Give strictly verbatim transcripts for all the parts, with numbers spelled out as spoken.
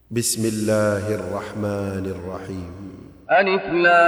بسم الله الرحمن الرحيم. ألف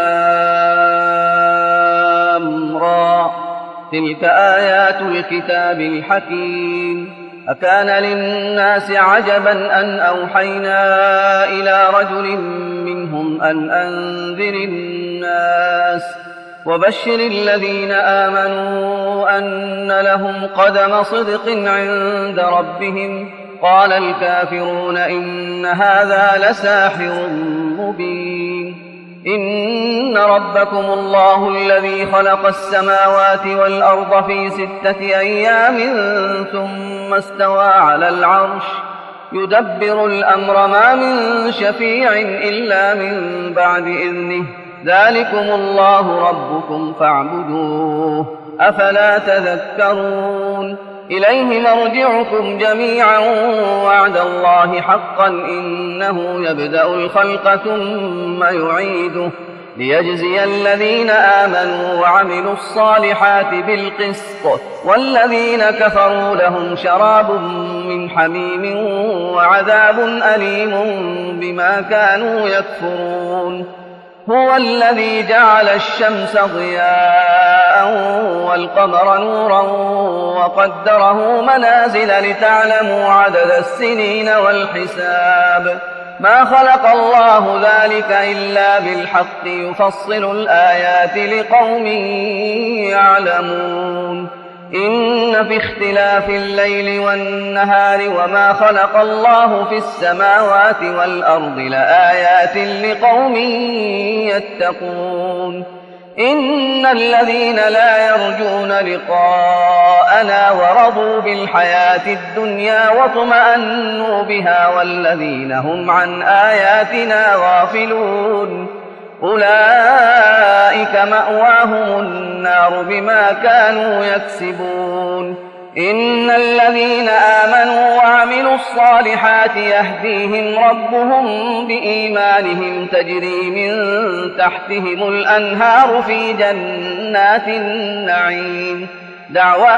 لام را تلك آيات الكتاب الحكيم. أكان للناس عجبا أن أوحينا إلى رجل منهم أن أنذر الناس وبشر الذين آمنوا أن لهم قدم صدق عند ربهم. قال الكافرون إن هذا لساحر مبين. إن ربكم الله الذي خلق السماوات والأرض في ستة أيام ثم استوى على العرش يدبر الأمر ما من شفيع إلا من بعد إذنه. ذلكم الله ربكم فاعبدوه أفلا تذكرون. إليه مرجعكم جميعا وعد الله حقا إنه يبدأ الخلق ثم يعيده ليجزي الذين آمنوا وعملوا الصالحات بالقسط والذين كفروا لهم شراب من حميم وعذاب أليم بما كانوا يكفرون. هو الذي جعل الشمس ضياء والقمر نورا وقدره منازل لتعلموا عدد السنين والحساب. ما خلق الله ذلك إلا بالحق يفصل الآيات لقوم يعلمون. إن في اختلاف الليل والنهار وما خلق الله في السماوات والأرض لآيات لقوم يتقون. إن الذين لا يرجون لقاءنا ورضوا بالحياة الدنيا واطمأنوا بها والذين هم عن آياتنا غافلون أولئك مأواهم النار بما كانوا يكسبون. إن الذين آمنوا وعملوا الصالحات يهديهم ربهم بإيمانهم تجري من تحتهم الأنهار في جنات النعيم. دعوى